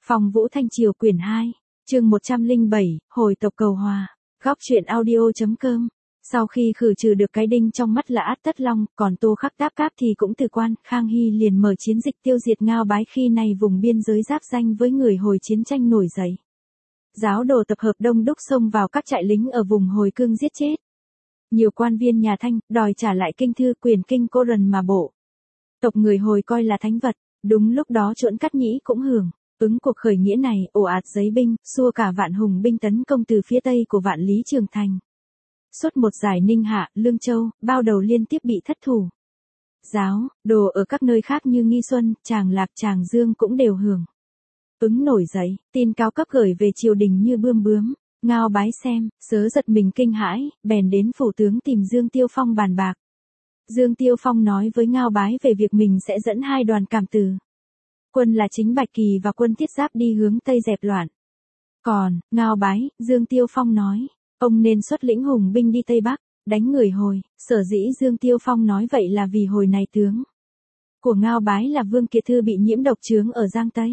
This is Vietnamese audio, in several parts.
Phong Vũ Thanh Triều quyển 2, chương 107, hồi tộc cầu hòa. Góc truyện audio.com. Sau khi khử trừ được cái đinh trong mắt là Át Tất Long, còn Tô Khắc Đáp Cáp thì cũng từ quan, Khang Hy liền mở chiến dịch tiêu diệt Ngao Bái, khi này vùng biên giới giáp ranh với người Hồi chiến tranh nổi dậy. Giáo đồ tập hợp đông đúc xông vào các trại lính ở vùng Hồi Cương giết chết. Nhiều quan viên nhà Thanh đòi trả lại kinh thư quyền kinh Cô Rần mà bộ. Tộc người Hồi coi là thánh vật, đúng lúc đó Chuẫn Cát Nhĩ cũng hưởng ứng cuộc khởi nghĩa này, ồ ạt giấy binh, xua cả vạn hùng binh tấn công từ phía tây của Vạn Lý Trường Thành. Suốt một giải Ninh Hạ, Lương Châu, bao đầu liên tiếp bị thất thủ. Giáo, đồ ở các nơi khác như Nghi Xuân, Tràng Lạc, Tràng Dương cũng đều hưởng ứng nổi dậy, tin cao cấp gửi về triều đình như bươm bướm. Ngao Bái xem, sớ giật mình kinh hãi, bèn đến phủ tướng tìm Dương Tiêu Phong bàn bạc. Dương Tiêu Phong nói với Ngao Bái về việc mình sẽ dẫn 2 đoàn cảm tử quân là chính Bạch Kỳ và quân Thiết Giáp đi hướng Tây dẹp loạn. Còn, Ngao Bái, Dương Tiêu Phong nói, ông nên xuất lĩnh hùng binh đi Tây Bắc, đánh người Hồi. Sở dĩ Dương Tiêu Phong nói vậy là vì hồi này tướng của Ngao Bái là Vương Kiệt Thư bị nhiễm độc chướng ở Giang Tây.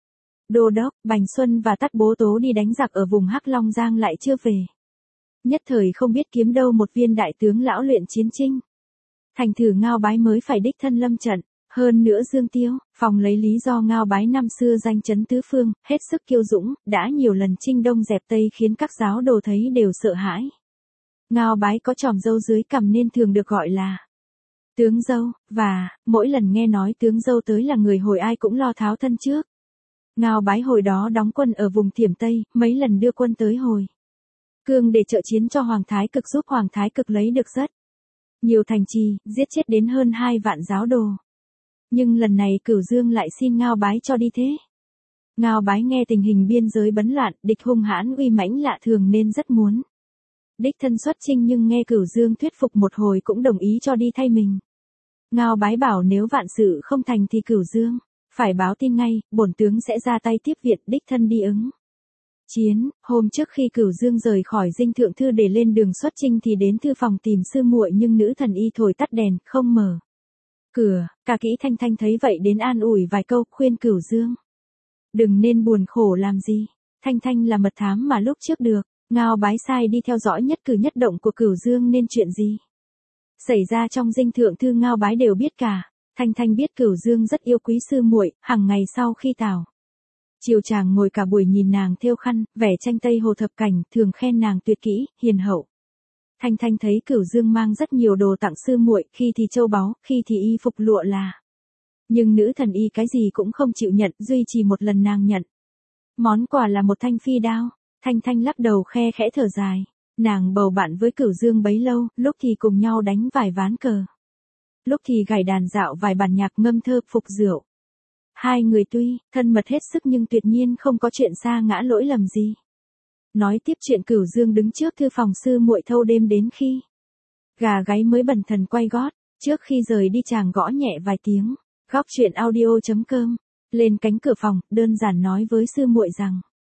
Đô đốc, Bành Xuân và Tắt Bố Tố đi đánh giặc ở vùng Hắc Long Giang lại chưa về. Nhất thời không biết kiếm đâu một viên đại tướng lão luyện chiến trinh. Thành thử Ngao Bái mới phải đích thân lâm trận. Hơn nữa Dương Tiêu Phong lấy lý do Ngao Bái năm xưa danh chấn tứ phương, hết sức kiêu dũng, đã nhiều lần chinh đông dẹp Tây khiến các giáo đồ thấy đều sợ hãi. Ngao Bái có chòm râu dưới cằm nên thường được gọi là tướng dâu, và mỗi lần nghe nói tướng dâu tới là người Hồi ai cũng lo tháo thân trước. Ngao Bái hồi đó đóng quân ở vùng Thiểm Tây, mấy lần đưa quân tới Hồi Cương để trợ chiến cho Hoàng Thái Cực, giúp Hoàng Thái Cực lấy được rất nhiều thành trì, giết chết đến hơn 2 vạn giáo đồ. Nhưng lần này Cửu Dương lại xin Ngao Bái cho đi thế. Ngao Bái nghe tình hình biên giới bấn loạn, địch hung hãn uy mãnh lạ thường nên rất muốn đích thân xuất chinh, nhưng nghe Cửu Dương thuyết phục một hồi cũng đồng ý cho đi thay mình. Ngao Bái bảo nếu vạn sự không thành thì Cửu Dương phải báo tin ngay, bổn tướng sẽ ra tay tiếp viện, đích thân đi ứng chiến. Hôm trước khi Cửu Dương rời khỏi Dinh Thượng Thư để lên đường xuất chinh thì đến thư phòng tìm sư muội, nhưng nữ thần y thổi tắt đèn, không mở cửa. Cả Kỹ Thanh Thanh thấy vậy đến an ủi vài câu, khuyên Cửu Dương đừng nên buồn khổ làm gì. Thanh Thanh là mật thám mà lúc trước được Ngao Bái sai đi theo dõi nhất cử nhất động của Cửu Dương, nên chuyện gì xảy ra trong Dinh Thượng Thư Ngao Bái đều biết cả. Thanh Thanh biết Cửu Dương rất yêu quý sư muội, hàng ngày sau khi tảo chiều chàng ngồi cả buổi nhìn nàng thêu khăn, vẽ tranh Tây Hồ thập cảnh, thường khen nàng tuyệt kỹ, hiền hậu. Thanh Thanh thấy Cửu Dương mang rất nhiều đồ tặng sư muội, khi thì châu báu, khi thì y phục lụa là. Nhưng nữ thần y cái gì cũng không chịu nhận, duy trì một lần nàng nhận món quà là một thanh phi đao. Thanh Thanh lắc đầu khe khẽ thở dài. Nàng bầu bạn với Cửu Dương bấy lâu, lúc thì cùng nhau đánh vài ván cờ, lúc thì gảy đàn dạo vài bản nhạc, ngâm thơ, phục rượu. Hai người tuy thân mật hết sức nhưng tuyệt nhiên không có chuyện xa ngã lỗi lầm gì. Nói tiếp chuyện, Cửu Dương đứng trước thư phòng sư muội thâu đêm đến khi gà gáy mới bần thần quay gót. Trước khi rời đi chàng gõ nhẹ vài tiếng. Góc truyện audio.com. Lên cánh cửa phòng, đơn giản nói với sư muội rằng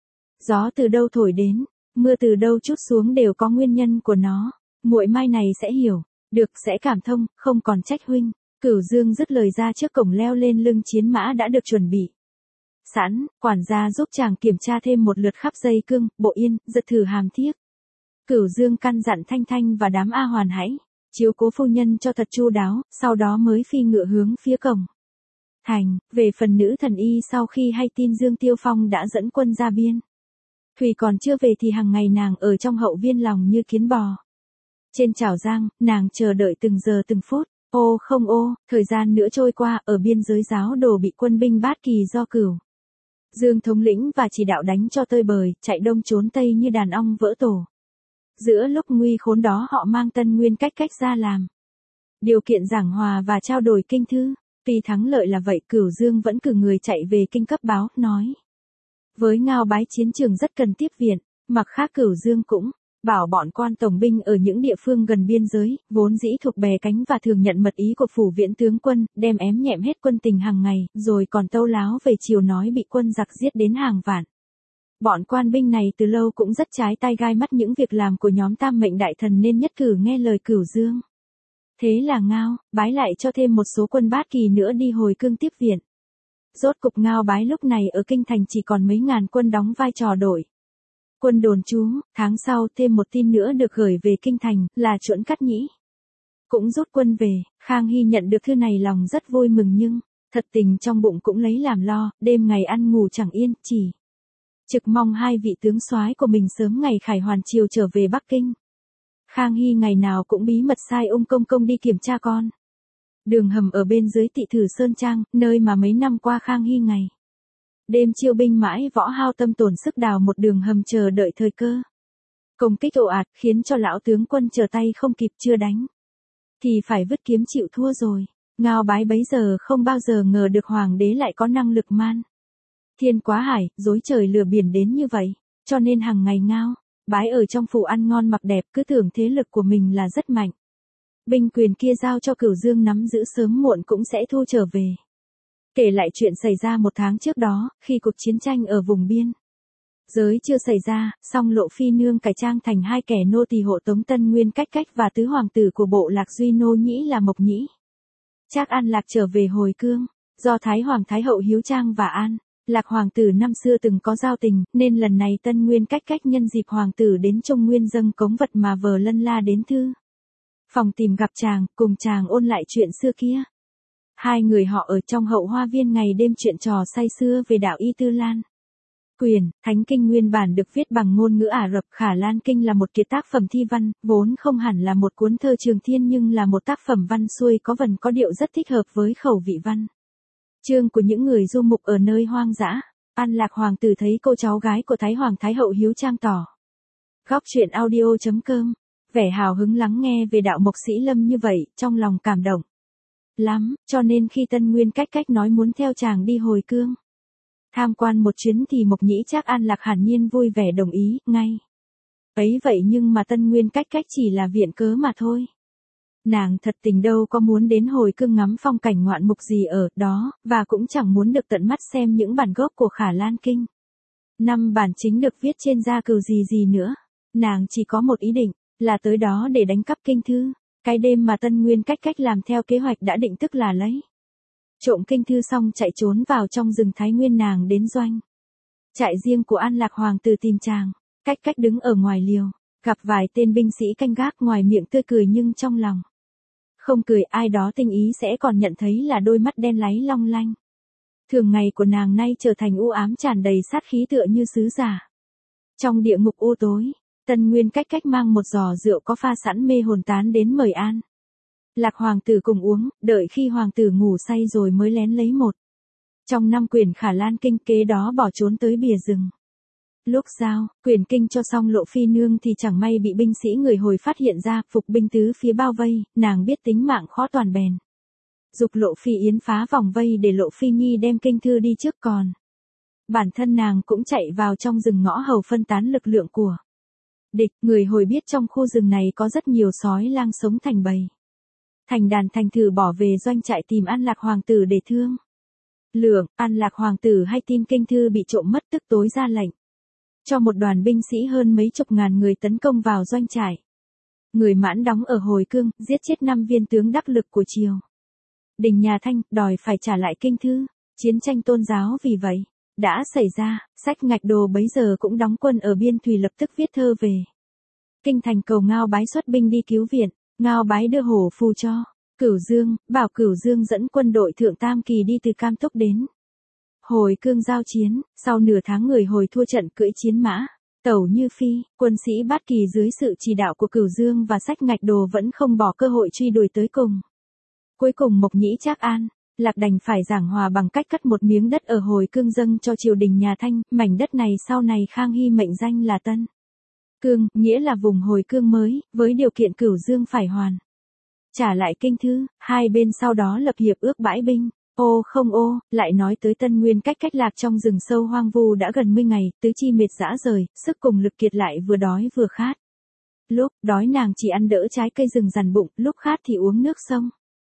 gió từ đâu thổi đến, mưa từ đâu trút xuống đều có nguyên nhân của nó. Muội mai này sẽ hiểu được, sẽ cảm thông, không còn trách huynh. Cửu Dương dứt lời ra trước cổng leo lên lưng chiến mã đã được chuẩn bị sẵn. Quản gia giúp chàng kiểm tra thêm một lượt khắp dây cương, bộ yên, giật thử hàm thiếc. Cửu Dương căn dặn Thanh Thanh và đám A Hoàn hãy chiếu cố phu nhân cho thật chu đáo, sau đó mới phi ngựa hướng phía cổng thành. Về phần nữ thần y, sau khi hay tin Dương Tiêu Phong đã dẫn quân ra biên thùy còn chưa về thì hàng ngày nàng ở trong hậu viên lòng như kiến bò trên chảo giang, nàng chờ đợi từng giờ từng phút. Ô không ô, thời gian nữa trôi qua, ở biên giới giáo đồ bị quân binh Bát Kỳ do Cửu Dương thống lĩnh và chỉ đạo đánh cho tơi bời, chạy đông trốn tây như đàn ong vỡ tổ. Giữa lúc nguy khốn đó họ mang Tân Nguyên cách ra làm điều kiện giảng hòa và trao đổi kinh thư. Tuy thắng lợi là vậy, Cửu Dương vẫn cử người chạy về kinh cấp báo, nói với Ngao Bái chiến trường rất cần tiếp viện. Mặt khác Cửu Dương cũng bảo bọn quan tổng binh ở những địa phương gần biên giới, vốn dĩ thuộc bè cánh và thường nhận mật ý của phủ viễn tướng quân, đem ém nhẹm hết quân tình hàng ngày, rồi còn tâu láo về chiều nói bị quân giặc giết đến hàng vạn. Bọn quan binh này từ lâu cũng rất trái tai gai mắt những việc làm của nhóm Tam Mệnh Đại Thần nên nhất cử nghe lời Cửu Dương. Thế là Ngao Bái lại cho thêm một số quân Bát Kỳ nữa đi Hồi Cương tiếp viện. Rốt cục Ngao Bái lúc này ở kinh thành chỉ còn mấy ngàn quân đóng vai trò đội quân đồn trú, tháng sau thêm một tin nữa được gửi về kinh thành, là Chuẩn Cát Nhĩ cũng rút quân về. Khang Hy nhận được thư này lòng rất vui mừng nhưng, thật tình trong bụng cũng lấy làm lo, đêm ngày ăn ngủ chẳng yên, chỉ trực mong hai vị tướng soái của mình sớm ngày khải hoàn triều trở về Bắc Kinh. Khang Hy ngày nào cũng bí mật sai công công đi kiểm tra con đường hầm ở bên dưới Tị Thử Sơn Trang, nơi mà mấy năm qua Khang Hy ngày đêm chiêu binh mãi võ hao tâm tổn sức đào một đường hầm chờ đợi thời cơ công kích ồ ạt, khiến cho lão tướng quân chờ tay không kịp, chưa đánh thì phải vứt kiếm chịu thua rồi. Ngao Bái bấy giờ không bao giờ ngờ được hoàng đế lại có năng lực man thiên quá hải, dối trời lừa biển đến như vậy, cho nên hàng ngày Ngao Bái ở trong phủ ăn ngon mặc đẹp, cứ tưởng thế lực của mình là rất mạnh. Binh quyền kia giao cho Cửu Dương nắm giữ, sớm muộn cũng sẽ thu trở về. Kể lại chuyện xảy ra một tháng trước đó, khi cuộc chiến tranh ở vùng biên giới chưa xảy ra, song Lộ Phi Nương cải trang thành hai kẻ nô tỳ hộ tống Tân Nguyên Cách Cách và tứ hoàng tử của bộ lạc Duy Nô Nhĩ là Mộc Nhĩ Trác An Lạc trở về hồi cương. Do Thái Hoàng Thái Hậu Hiếu Trang và An Lạc hoàng tử năm xưa từng có giao tình, nên lần này Tân Nguyên Cách Cách nhân dịp hoàng tử đến Trung Nguyên dâng cống vật mà vờ lân la đến thư phòng tìm gặp chàng, cùng chàng ôn lại chuyện xưa kia. Hai người họ ở trong hậu hoa viên ngày đêm chuyện trò say sưa về đạo Y Tư Lan Quyền. Thánh kinh nguyên bản được viết bằng ngôn ngữ Ả Rập. Khả Lan Kinh là một kiệt tác phẩm thi văn, vốn không hẳn là một cuốn thơ trường thiên nhưng là một tác phẩm văn xuôi có vần có điệu rất thích hợp với khẩu vị văn chương của những người du mục ở nơi hoang dã. An Lạc hoàng tử thấy cô cháu gái của Thái Hoàng Thái Hậu Hiếu Trang tỏ góc truyện audio.com vẻ hào hứng lắng nghe về đạo Mộc Sĩ Lâm như vậy, trong lòng cảm động lắm, cho nên khi Tân Nguyên Cách Cách nói muốn theo chàng đi hồi cương tham quan một chuyến thì Mộc Nhĩ Trác An Lạc hẳn nhiên vui vẻ đồng ý ngay. Ấy vậy nhưng mà Tân Nguyên Cách Cách chỉ là viện cớ mà thôi. Nàng thật tình đâu có muốn đến hồi cương ngắm phong cảnh ngoạn mục gì ở đó, và cũng chẳng muốn được tận mắt xem những bản gốc của Khả Lan Kinh. 5 bản chính được viết trên da cừu gì nữa. Nàng chỉ có một ý định, là tới đó để đánh cắp kinh thư. Cái đêm mà Tân Nguyên Cách Cách làm theo kế hoạch đã định, tức là lấy trộm kinh thư xong chạy trốn vào trong rừng Thái Nguyên. Nàng đến doanh trại riêng của An Lạc hoàng tử tìm chàng. Cách Cách đứng ở ngoài liều, gặp vài tên binh sĩ canh gác, ngoài miệng tươi cười nhưng trong lòng không cười. Ai đó tinh ý sẽ còn nhận thấy là đôi mắt đen láy long lanh thường ngày của nàng nay trở thành u ám tràn đầy sát khí, tựa như sứ giả trong địa ngục u tối. Tân Nguyên Cách Cách mang một giò rượu có pha sẵn mê hồn tán đến mời An Lạc hoàng tử cùng uống, đợi khi hoàng tử ngủ say rồi mới lén lấy một trong 5 quyển Khả Lan Kinh, kế đó bỏ trốn tới bìa rừng. Lúc giao quyển kinh cho xong Lộ Phi Nương thì chẳng may bị binh sĩ người Hồi phát hiện ra, phục binh tứ phía bao vây. Nàng biết tính mạng khó toàn bèn giục Lộ Phi Yến phá vòng vây để Lộ Phi Nhi đem kinh thư đi trước, còn bản thân nàng cũng chạy vào trong rừng ngõ hầu phân tán lực lượng của địch. Người Hồi biết trong khu rừng này có rất nhiều sói lang sống thành bầy thành đàn, thành thử bỏ về doanh trại tìm An Lạc hoàng tử để thương lượng. An Lạc hoàng tử hay tin kinh thư bị trộm mất, tức tối ra lệnh cho một đoàn binh sĩ hơn mấy chục ngàn người tấn công vào doanh trại người Mãn đóng ở hồi cương, giết chết 5 viên tướng đắc lực của triều đình nhà Thanh, đòi phải trả lại kinh thư. Chiến tranh tôn giáo vì vậy đã xảy ra. Sách Ngạch Đồ bấy giờ cũng đóng quân ở biên thùy, lập tức viết thơ về kinh thành cầu Ngao Bái xuất binh đi cứu viện. Ngao Bái đưa hổ phù cho Cửu Dương, bảo Cửu Dương dẫn quân đội Thượng Tam Kỳ đi từ Cam Túc đến hồi cương giao chiến. Sau nửa tháng người Hồi thua trận, cưỡi chiến mã tẩu như phi. Quân sĩ Bát Kỳ dưới sự chỉ đạo của Cửu Dương và Sách Ngạch Đồ vẫn không bỏ cơ hội truy đuổi tới cùng. Cuối cùng Mộc Nhĩ Trác An Lạc đành phải giảng hòa bằng cách cắt một miếng đất ở hồi cương dâng cho triều đình nhà Thanh. Mảnh đất này sau này Khang Hy mệnh danh là Tân Cương, nghĩa là vùng hồi cương mới, với điều kiện Cửu Dương phải hoàn trả lại kinh thư. Hai bên sau đó lập hiệp ước bãi binh. Ô không ô, lại nói tới Tân Nguyên Cách Cách lạc trong rừng sâu hoang vu đã gần 10 ngày, tứ chi mệt rã rời, sức cùng lực kiệt, lại vừa đói vừa khát. Lúc đói nàng chỉ ăn đỡ trái cây rừng dằn bụng, lúc khát thì uống nước sông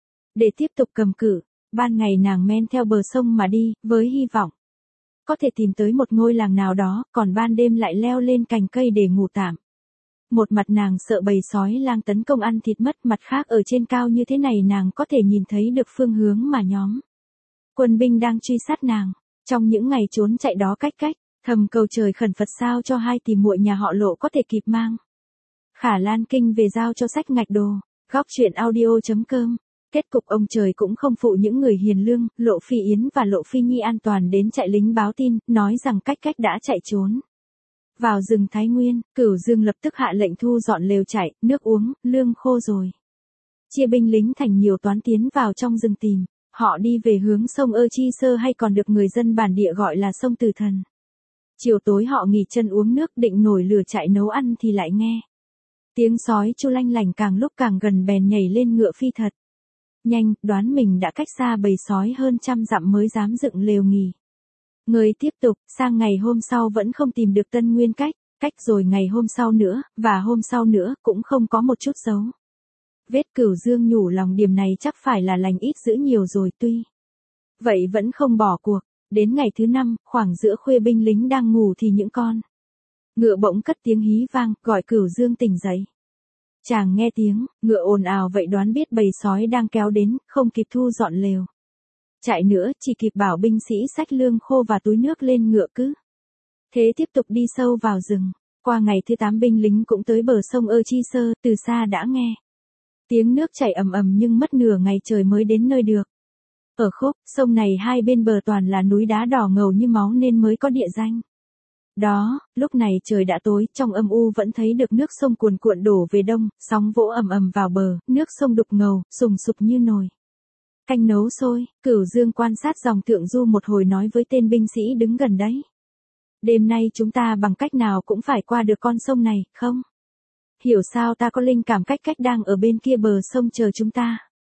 để tiếp tục cầm cự. Ban ngày nàng men theo bờ sông mà đi, với hy vọng có thể tìm tới một ngôi làng nào đó, còn ban đêm lại leo lên cành cây để ngủ tạm. Một mặt nàng sợ bầy sói lang tấn công ăn thịt mất, mặt khác ở trên cao như thế này nàng có thể nhìn thấy được phương hướng mà nhóm Quân binh đang truy sát nàng. Trong những ngày trốn chạy đó cách cách, thầm cầu trời khẩn Phật sao cho hai tỷ muội nhà họ Lộ có thể kịp mang Khả Lan Kinh về giao cho sách ngạch đồ. Góc truyện audio.com. Kết cục ông trời cũng không phụ những người hiền lương, Lộ Phi Yến và Lộ Phi Nhi an toàn đến trại lính báo tin, nói rằng cách cách đã chạy trốn vào rừng Thái Nguyên. Cửu Dương lập tức hạ lệnh thu dọn lều trại, nước uống, lương khô rồi. Chia binh lính thành nhiều toán tiến vào trong rừng tìm. Họ đi về hướng sông Ơ Chi Sơ hay còn được người dân bản địa gọi là sông Từ Thần. Chiều tối họ nghỉ chân uống nước định nổi lửa trại nấu ăn thì lại nghe tiếng sói chu lanh lành, càng lúc càng gần bèn nhảy lên ngựa phi thật nhanh, đoán mình đã cách xa bầy sói hơn 100 dặm mới dám dựng lều nghỉ. Người tiếp tục, sang ngày hôm sau vẫn không tìm được Tân Nguyên cách rồi ngày hôm sau nữa, và hôm sau nữa, cũng không có một chút dấu vết. Cửu Dương nhủ lòng điểm này chắc phải là lành ít dữ nhiều rồi, tuy vậy vẫn không bỏ cuộc. Đến ngày thứ 5, khoảng giữa khuya binh lính đang ngủ thì những con ngựa bỗng cất tiếng hí vang, gọi Cửu Dương tỉnh dậy. Chàng nghe tiếng ngựa ồn ào vậy đoán biết bầy sói đang kéo đến, không kịp thu dọn lều chạy nữa, chỉ kịp bảo binh sĩ xách lương khô và túi nước lên ngựa cứ thế tiếp tục đi sâu vào rừng. Qua ngày thứ 8 binh lính cũng tới bờ sông Ơ Chi Sơ, từ xa đã nghe tiếng nước chảy ầm ầm nhưng mất nửa ngày trời mới đến nơi được. Ở khúc sông này hai bên bờ toàn là núi đá đỏ ngầu như máu nên mới có địa danh đó. Lúc này trời đã tối, trong âm u vẫn thấy được nước sông cuồn cuộn đổ về đông, sóng vỗ ầm ầm vào bờ, nước sông đục ngầu, sùng sục như nồi canh nấu sôi. Cửu Dương quan sát dòng thượng du một hồi nói với tên binh sĩ đứng gần đấy. Đêm nay chúng ta bằng cách nào cũng phải qua được con sông này, không? Hiểu sao ta có linh cảm cách đang ở bên kia bờ sông chờ chúng ta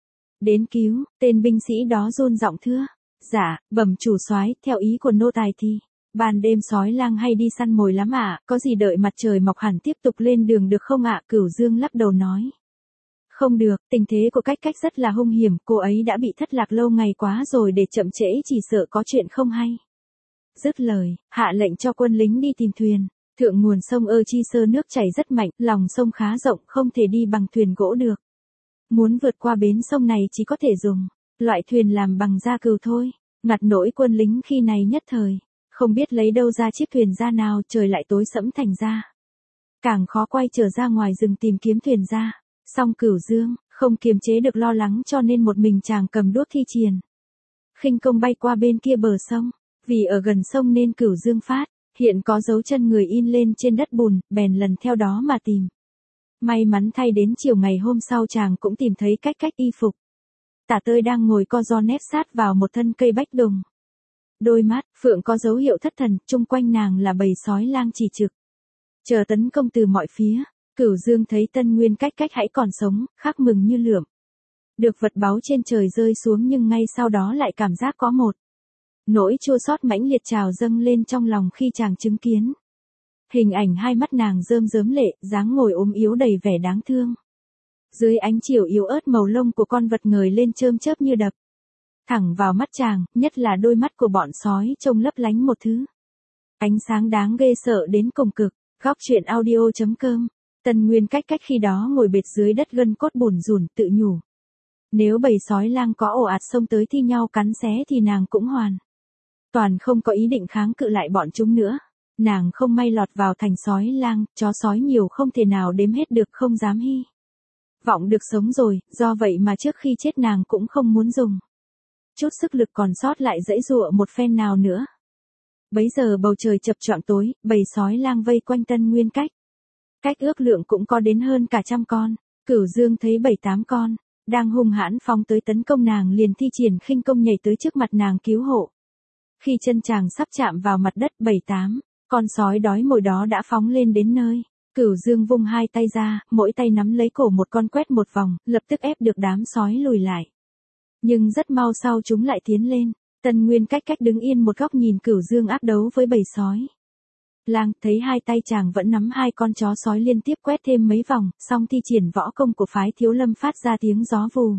đến cứu. Tên binh sĩ đó run giọng thưa. Dạ, bẩm chủ soái, theo ý của nô tài thì ban đêm sói lang hay đi săn mồi lắm ạ, có gì đợi mặt trời mọc hẳn tiếp tục lên đường được không ạ? Cửu Dương lắc đầu nói. Không được, tình thế của cách rất là hung hiểm, cô ấy đã bị thất lạc lâu ngày quá rồi, để chậm trễ chỉ sợ có chuyện không hay. Dứt lời, hạ lệnh cho quân lính đi tìm thuyền. Thượng nguồn sông Ơ Chi Sơ nước chảy rất mạnh, lòng sông khá rộng, không thể đi bằng thuyền gỗ được. Muốn vượt qua bến sông này chỉ có thể dùng loại thuyền làm bằng da cừu thôi. Ngặt nỗi quân lính khi này nhất thời không biết lấy đâu ra chiếc thuyền ra nào, trời lại tối sẫm thành ra càng khó quay trở ra ngoài rừng tìm kiếm thuyền ra. Song Cửu Dương không kiềm chế được lo lắng cho nên một mình chàng cầm đuốc thi triển khinh công bay qua bên kia bờ sông. Vì ở gần sông nên Cửu Dương phát hiện có dấu chân người in lên trên đất bùn, bèn lần theo đó mà tìm. May mắn thay đến chiều ngày hôm sau chàng cũng tìm thấy cách y phục tả tơi đang ngồi co ro nép sát vào một thân cây bách đùng. Đôi mắt phượng có dấu hiệu thất thần, chung quanh nàng là bầy sói lang chỉ trực chờ tấn công từ mọi phía. Cửu Dương thấy Tân Nguyên cách hãy còn sống, khắc mừng như lượm được vật báu trên trời rơi xuống, nhưng ngay sau đó lại cảm giác có một nỗi chua xót mãnh liệt trào dâng lên trong lòng khi chàng chứng kiến hình ảnh hai mắt nàng rơm rớm lệ, dáng ngồi ốm yếu đầy vẻ đáng thương. Dưới ánh chiều yếu ớt, màu lông của con vật ngời lên chớm chớp như đập thẳng vào mắt chàng, nhất là đôi mắt của bọn sói trông lấp lánh một thứ ánh sáng đáng ghê sợ đến cùng cực. Góc truyện audio.com. Tân Nguyên cách khi đó ngồi bệt dưới đất gân cốt bủn rủn, tự nhủ. Nếu bầy sói lang có ồ ạt xông tới thi nhau cắn xé thì nàng cũng hoàn toàn không có ý định kháng cự lại bọn chúng nữa. Nàng không may lọt vào thành sói lang, chó sói nhiều không thể nào đếm hết được, không dám hy vọng được sống rồi, do vậy mà trước khi chết nàng cũng không muốn dùng chút sức lực còn sót lại giãy giụa một phen nào nữa. Bấy giờ bầu trời chập choạng tối, bầy sói lang vây quanh Tân Nguyên cách ước lượng cũng có đến hơn cả 100 con. Cửu Dương thấy 7-8 con đang hung hãn phóng tới tấn công nàng, liền thi triển khinh công nhảy tới trước mặt nàng cứu hộ. Khi chân chàng sắp chạm vào mặt đất, 7-8 con sói đói mồi đó đã phóng lên đến nơi. Cửu Dương vung hai tay ra, mỗi tay nắm lấy cổ một con, quét một vòng, lập tức ép được đám sói lùi lại. Nhưng rất mau sau chúng lại tiến lên. Tân Nguyên cách đứng yên một góc nhìn Cửu Dương ác đấu với bầy sói lang, thấy hai tay chàng vẫn nắm hai con chó sói liên tiếp quét thêm mấy vòng, song thi triển võ công của phái Thiếu Lâm phát ra tiếng gió vù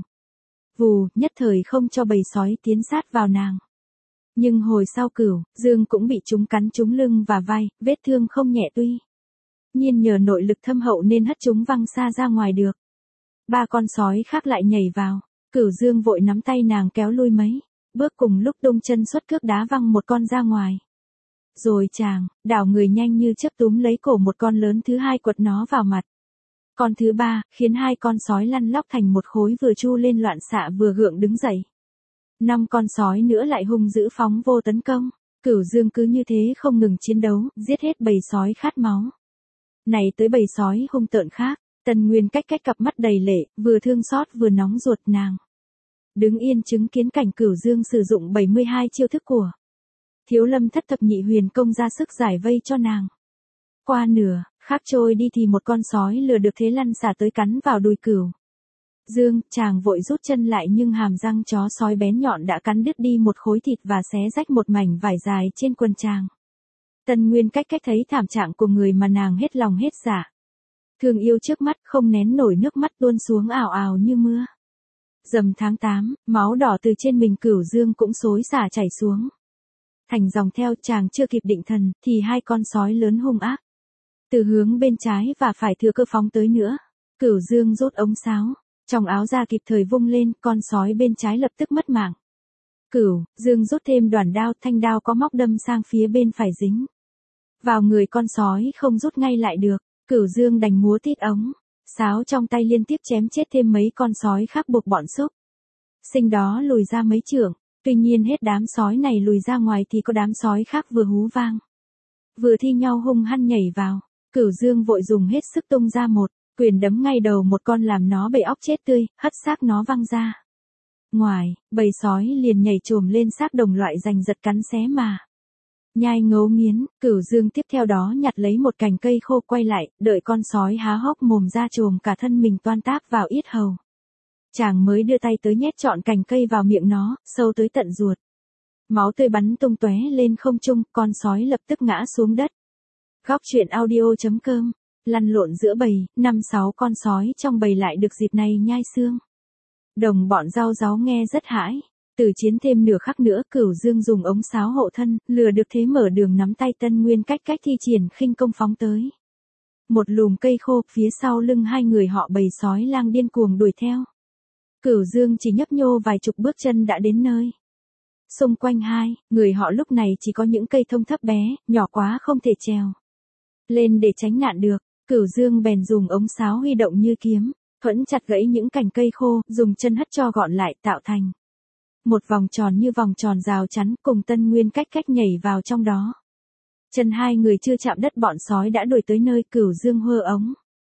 vù, nhất thời không cho bầy sói tiến sát vào nàng. Nhưng hồi sau Cửu Dương cũng bị chúng cắn trúng lưng và vai, vết thương không nhẹ, tuy nhiên nhờ nội lực thâm hậu nên hất chúng văng xa ra ngoài được. 3 con sói khác lại nhảy vào, Cửu Dương vội nắm tay nàng kéo lui mấy bước cùng lúc tung chân xuất cước đá văng một con ra ngoài. Rồi chàng, đảo người nhanh như chớp túm lấy cổ một con lớn thứ hai quật nó vào mặt. Con thứ ba, khiến hai con sói lăn lóc thành một khối vừa chu lên loạn xạ vừa gượng đứng dậy. 5 con sói nữa lại hung dữ phóng vô tấn công. Cửu Dương cứ như thế không ngừng chiến đấu, giết hết bầy sói khát máu. Này tới bầy sói hung tợn khác, Tần Nguyên cách cặp mắt đầy lệ, vừa thương xót vừa nóng ruột nàng. Đứng yên chứng kiến cảnh Cửu Dương sử dụng 72 chiêu thức của Thiếu Lâm thất thập nhị huyền công ra sức giải vây cho nàng. Qua nửa, khắc trôi đi thì một con sói lừa được thế lăn xả tới cắn vào đùi Cửu Dương, chàng vội rút chân lại nhưng hàm răng chó sói bén nhọn đã cắn đứt đi một khối thịt và xé rách một mảnh vải dài trên quần chàng. Tần Nguyên cách thấy thảm trạng của người mà nàng hết lòng hết dạ. Thương yêu trước mắt không nén nổi nước mắt tuôn xuống ào ào như mưa. Rằm tháng 8, máu đỏ từ trên mình Cửu Dương cũng xối xả chảy xuống. Thành dòng theo chàng chưa kịp định thần thì hai con sói lớn hung ác. Từ hướng bên trái và phải thừa cơ phóng tới nữa. Cửu Dương rút ống sáo. Trong áo ra kịp thời vung lên, con sói bên trái lập tức mất mạng. Cửu Dương rút thêm đoàn đao, thanh đao có móc đâm sang phía bên phải dính vào người con sói không rút ngay lại được. Cửu Dương đành múa tít ống sáo trong tay liên tiếp chém chết thêm mấy con sói khác buộc bọn xúc sinh đó lùi ra mấy trượng. Tuy nhiên hết đám sói này lùi ra ngoài thì có đám sói khác vừa hú vang, vừa thi nhau hung hăng nhảy vào. Cửu Dương vội dùng hết sức tung ra một quyền đấm ngay đầu một con làm nó bể óc chết tươi, hất xác nó văng ra ngoài. Bầy sói liền nhảy chồm lên xác đồng loại giành giật cắn xé mà nhai ngấu nghiến. Cửu Dương tiếp theo đó nhặt lấy một cành cây khô quay lại, đợi con sói há hốc mồm ra chồm cả thân mình toan táp vào yết hầu. Chàng mới đưa tay tới nhét trọn cành cây vào miệng nó, sâu tới tận ruột. Máu tươi bắn tung tóe lên không trung, con sói lập tức ngã xuống đất. Góc truyện audio.com. Lăn lộn giữa bầy, 5-6 con sói trong bầy lại được dịp này nhai xương. Đồng bọn rau ráu nghe rất hãi. Tử chiến thêm nửa khắc nữa, Cửu Dương dùng ống sáo hộ thân, lừa được thế mở đường nắm tay Tân Nguyên cách thi triển khinh công phóng tới một lùm cây khô, phía sau lưng hai người họ bầy sói lang điên cuồng đuổi theo. Cửu Dương chỉ nhấp nhô vài chục bước chân đã đến nơi. Xung quanh hai người họ lúc này chỉ có những cây thông thấp bé, nhỏ quá không thể trèo lên để tránh nạn được. Cửu Dương bèn dùng ống sáo huy động như kiếm, thuẫn chặt gãy những cành cây khô, dùng chân hất cho gọn lại tạo thành một vòng tròn như vòng tròn rào chắn, cùng Tân Nguyên cách nhảy vào trong đó. Chân hai người chưa chạm đất bọn sói đã đuổi tới nơi. Cửu Dương hơ ống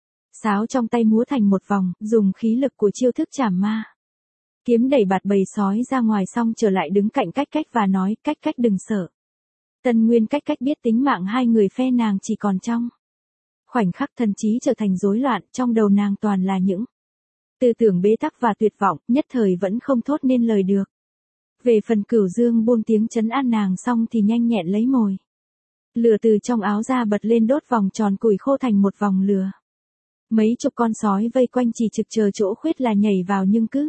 sáo trong tay múa thành một vòng, dùng khí lực của chiêu thức trảm ma kiếm đẩy bạt bầy sói ra ngoài, xong trở lại đứng cạnh cách và nói, cách đừng sợ. Tân Nguyên cách biết tính mạng hai người phe nàng chỉ còn trong khoảnh khắc, thần trí trở thành rối loạn, trong đầu nàng toàn là những tư tưởng bế tắc và tuyệt vọng, nhất thời vẫn không thốt nên lời được. Về phần Cửu Dương buông tiếng trấn an nàng xong thì nhanh nhẹn lấy mồi lửa từ trong áo ra bật lên, đốt vòng tròn củi khô thành một vòng lửa. Mấy chục con sói vây quanh chỉ trực chờ chỗ khuyết là nhảy vào, nhưng cứ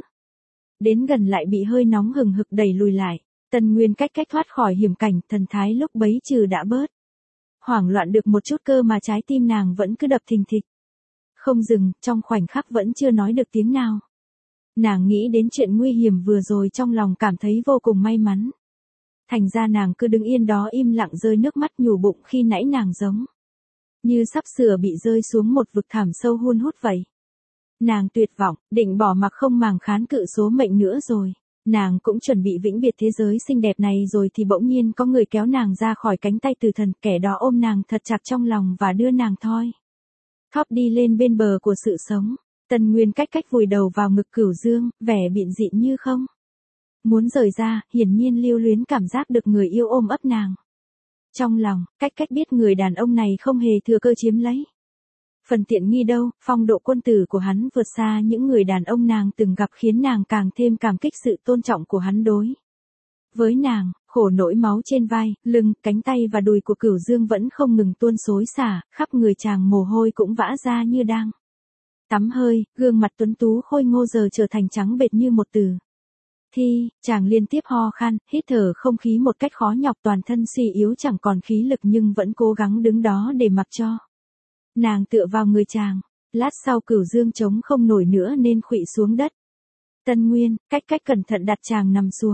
đến gần lại bị hơi nóng hừng hực đẩy lùi lại. Tân Nguyên cách thoát khỏi hiểm cảnh, thần thái lúc bấy trừ đã bớt hoảng loạn được một chút, cơ mà trái tim nàng vẫn cứ đập thình thịch không dừng, trong khoảnh khắc vẫn chưa nói được tiếng nào. Nàng nghĩ đến chuyện nguy hiểm vừa rồi, trong lòng cảm thấy vô cùng may mắn. Thành ra nàng cứ đứng yên đó im lặng rơi nước mắt, nhủ bụng khi nãy nàng giống như sắp sửa bị rơi xuống một vực thẳm sâu hun hút vậy. Nàng tuyệt vọng, định bỏ mặc không màng kháng cự số mệnh nữa rồi. Nàng cũng chuẩn bị vĩnh biệt thế giới xinh đẹp này rồi thì bỗng nhiên có người kéo nàng ra khỏi cánh tay tử thần, kẻ đó ôm nàng thật chặt trong lòng và đưa nàng thoi thóp đi lên bên bờ của sự sống. Tân Nguyên cách vùi đầu vào ngực Cửu Dương, vẻ bịn dịn như không muốn rời ra, hiển nhiên lưu luyến cảm giác được người yêu ôm ấp nàng. Trong lòng, cách biết người đàn ông này không hề thừa cơ chiếm lấy phần tiện nghi đâu, phong độ quân tử của hắn vượt xa những người đàn ông nàng từng gặp, khiến nàng càng thêm cảm kích sự tôn trọng của hắn đối với nàng. Khổ nỗi máu trên vai, lưng, cánh tay và đùi của Cửu Dương vẫn không ngừng tuôn xối xả, khắp người chàng mồ hôi cũng vã ra như đang tắm hơi, gương mặt tuấn tú khôi ngô giờ trở thành trắng bệch như một từ thi. Chàng liên tiếp ho khan, hít thở không khí một cách khó nhọc, toàn thân suy yếu chẳng còn khí lực, nhưng vẫn cố gắng đứng đó để mặc cho nàng tựa vào người chàng. Lát sau Cửu Dương chống không nổi nữa nên khuỵu xuống đất. Tân Nguyên cách cẩn thận đặt chàng nằm xuống.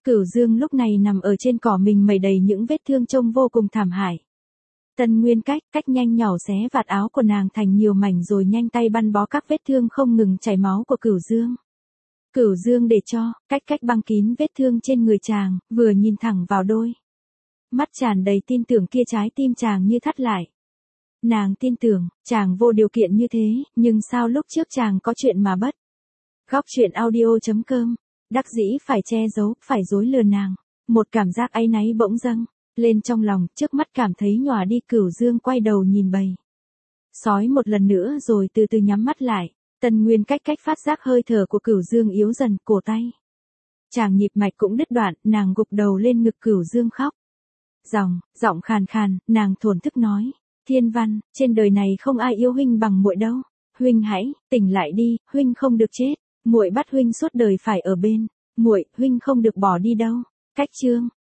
Cửu Dương lúc này nằm ở trên cỏ mình mẩy đầy những vết thương trông vô cùng thảm hại. Tân Nguyên cách nhanh nhỏ xé vạt áo của nàng thành nhiều mảnh rồi nhanh tay băng bó các vết thương không ngừng chảy máu của Cửu Dương. Cửu Dương để cho, cách băng kín vết thương trên người chàng, vừa nhìn thẳng vào đôi mắt tràn đầy tin tưởng kia, trái tim chàng như thắt lại. Nàng tin tưởng, chàng vô điều kiện như thế, nhưng sao lúc trước chàng có chuyện mà bất. Góc truyện audio.com, đắc dĩ phải che giấu, phải dối lừa nàng. Một cảm giác áy náy bỗng dâng lên trong lòng, trước mắt cảm thấy nhòa đi. Cửu Dương quay đầu nhìn bầy sói một lần nữa rồi từ từ nhắm mắt lại. Tân Nguyên cách phát giác hơi thở của Cửu Dương yếu dần, cổ tay chàng nhịp mạch cũng đứt đoạn, nàng gục đầu lên ngực Cửu Dương khóc. Giọng khàn khàn, nàng thổn thức nói, Thiên Văn, trên đời này không ai yêu huynh bằng muội đâu. Huynh hãy tỉnh lại đi, huynh không được chết. Muội bắt huynh suốt đời phải ở bên muội, huynh không được bỏ đi đâu. Cách chương